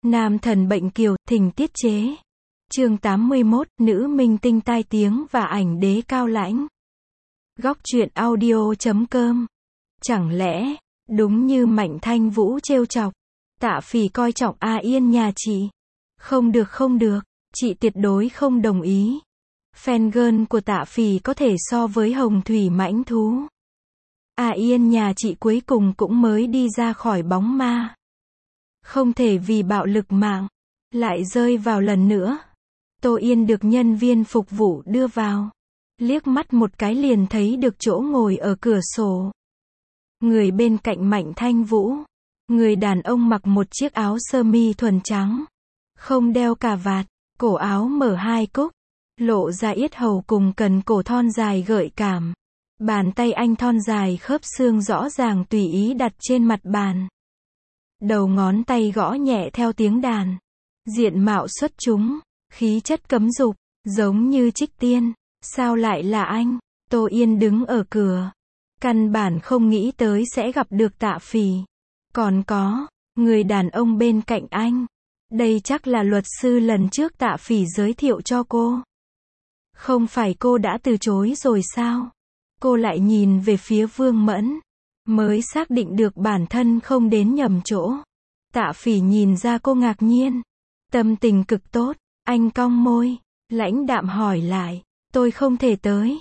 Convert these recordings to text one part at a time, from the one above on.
Nam thần bệnh kiều, thỉnh tiết chế. Chương 81, nữ minh tinh tai tiếng và ảnh đế cao lãnh. Góc truyện audio.com. Chẳng lẽ, đúng như Mạnh Thanh Vũ trêu chọc, Tạ Phỉ coi trọng A Yên nhà chị? Không được, chị tuyệt đối không đồng ý. Fan girl của Tạ Phỉ có thể so với hồng thủy mãnh thú. A Yên nhà chị cuối cùng cũng mới đi ra khỏi bóng ma. Không thể vì bạo lực mạng, lại rơi vào lần nữa. Tô Yên được nhân viên phục vụ đưa vào. Liếc mắt một cái liền thấy được chỗ ngồi ở cửa sổ. Người bên cạnh Mạnh Thanh Vũ. Người đàn ông mặc một chiếc áo sơ mi thuần trắng. Không đeo cà vạt, cổ áo mở hai cúc. Lộ ra yết hầu cùng cần cổ thon dài gợi cảm. Bàn tay anh thon dài khớp xương rõ ràng tùy ý đặt trên mặt bàn. Đầu ngón tay gõ nhẹ theo tiếng đàn. Diện mạo xuất chúng, khí chất cấm dục, giống như trích tiên. Sao lại là anh? Tô Yên đứng ở cửa. Căn bản không nghĩ tới sẽ gặp được Tạ Phỉ. Còn có, người đàn ông bên cạnh anh. Đây chắc là luật sư lần trước Tạ Phỉ giới thiệu cho cô. Không phải cô đã từ chối rồi sao? Cô lại nhìn về phía Vương Mẫn. Mới xác định được bản thân không đến nhầm chỗ. Tạ Phỉ nhìn ra cô ngạc nhiên. Tâm tình cực tốt, anh cong môi. Lãnh đạm hỏi lại, tôi không thể tới.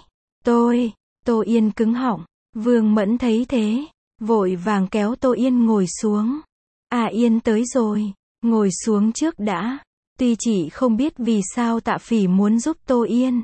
Tô Yên cứng họng. Vương Mẫn thấy thế, vội vàng kéo Tô Yên ngồi xuống. Yên tới rồi, ngồi xuống trước đã. Tuy chị không biết vì sao Tạ Phỉ muốn giúp Tô Yên.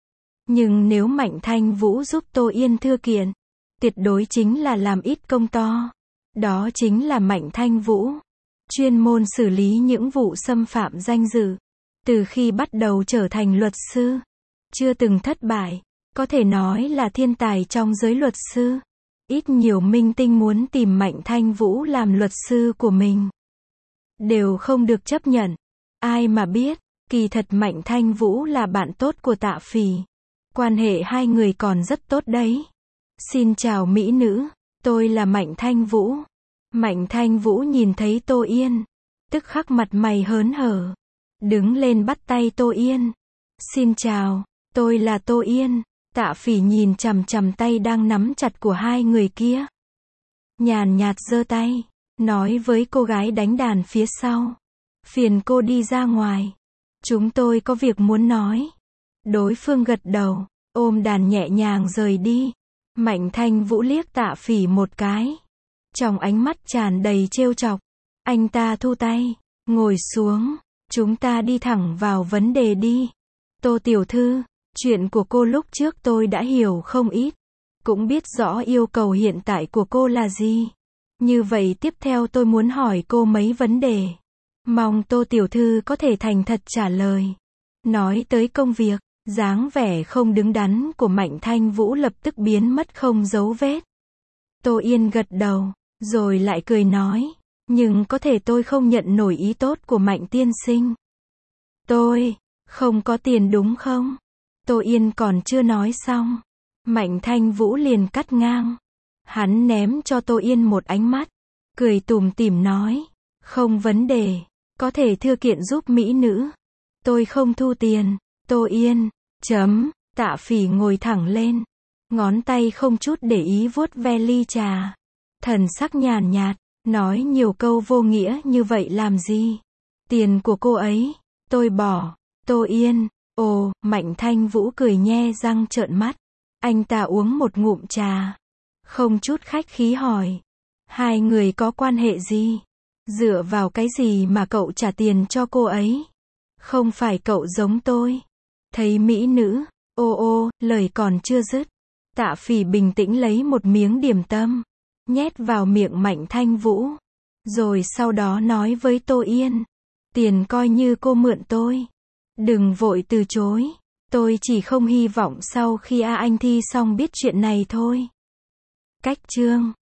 Nhưng nếu Mạnh Thanh Vũ giúp Tô Yên thư kiện, tuyệt đối chính là làm ít công to. Đó chính là Mạnh Thanh Vũ. Chuyên môn xử lý những vụ xâm phạm danh dự. Từ khi bắt đầu trở thành luật sư, chưa từng thất bại. Có thể nói là thiên tài trong giới luật sư. Ít nhiều minh tinh muốn tìm Mạnh Thanh Vũ làm luật sư của mình, đều không được chấp nhận. Ai mà biết, kỳ thật Mạnh Thanh Vũ là bạn tốt của Tạ Phỉ. Quan hệ hai người còn rất tốt đấy. Xin chào mỹ nữ, tôi là Mạnh Thanh Vũ. Mạnh Thanh Vũ nhìn thấy Tô Yên, tức khắc mặt mày hớn hở. Đứng lên bắt tay Tô Yên. Xin chào, tôi là Tô Yên. Tạ Phỉ nhìn chằm chằm tay đang nắm chặt của hai người kia. Nhàn nhạt giơ tay, nói với cô gái đánh đàn phía sau. Phiền cô đi ra ngoài. Chúng tôi có việc muốn nói. Đối phương gật đầu, ôm đàn nhẹ nhàng rời đi. Mạnh Thanh Vũ liếc Tạ Phỉ một cái. Trong ánh mắt tràn đầy trêu chọc. Anh ta thu tay, ngồi xuống. Chúng ta đi thẳng vào vấn đề đi. Tô tiểu thư, chuyện của cô lúc trước tôi đã hiểu không ít. Cũng biết rõ yêu cầu hiện tại của cô là gì. Như vậy tiếp theo tôi muốn hỏi cô mấy vấn đề. Mong Tô tiểu thư có thể thành thật trả lời. Nói tới công việc, dáng vẻ không đứng đắn của Mạnh Thanh Vũ lập tức biến mất không dấu vết. Tô Yên gật đầu, rồi lại cười nói. Nhưng có thể tôi không nhận nổi ý tốt của Mạnh tiên sinh. Tôi không có tiền đúng không? Tô Yên còn chưa nói xong. Mạnh Thanh Vũ liền cắt ngang. Hắn ném cho Tô Yên một ánh mắt. Cười tủm tỉm nói. Không vấn đề. Có thể thư kiện giúp mỹ nữ. Tôi không thu tiền. Tô Yên. Tạ Phỉ ngồi thẳng lên. Ngón tay không chút để ý vuốt ve ly trà. Thần sắc nhàn nhạt. Nói nhiều câu vô nghĩa như vậy làm gì? Tiền của cô ấy, tôi bỏ. Tô Yên. Ồ, Mạnh Thanh Vũ cười nhe răng trợn mắt. Anh ta uống một ngụm trà. Không chút khách khí hỏi. Hai người có quan hệ gì? Dựa vào cái gì mà cậu trả tiền cho cô ấy? Không phải cậu giống tôi. Thấy mỹ nữ. Lời còn chưa dứt. Tạ Phỉ bình tĩnh lấy một miếng điểm tâm. Nhét vào miệng Mạnh Thanh Vũ. Rồi sau đó nói với Tô Yên. Tiền coi như cô mượn tôi. Đừng vội từ chối. Tôi chỉ không hy vọng sau khi anh thi xong biết chuyện này thôi. Cách chương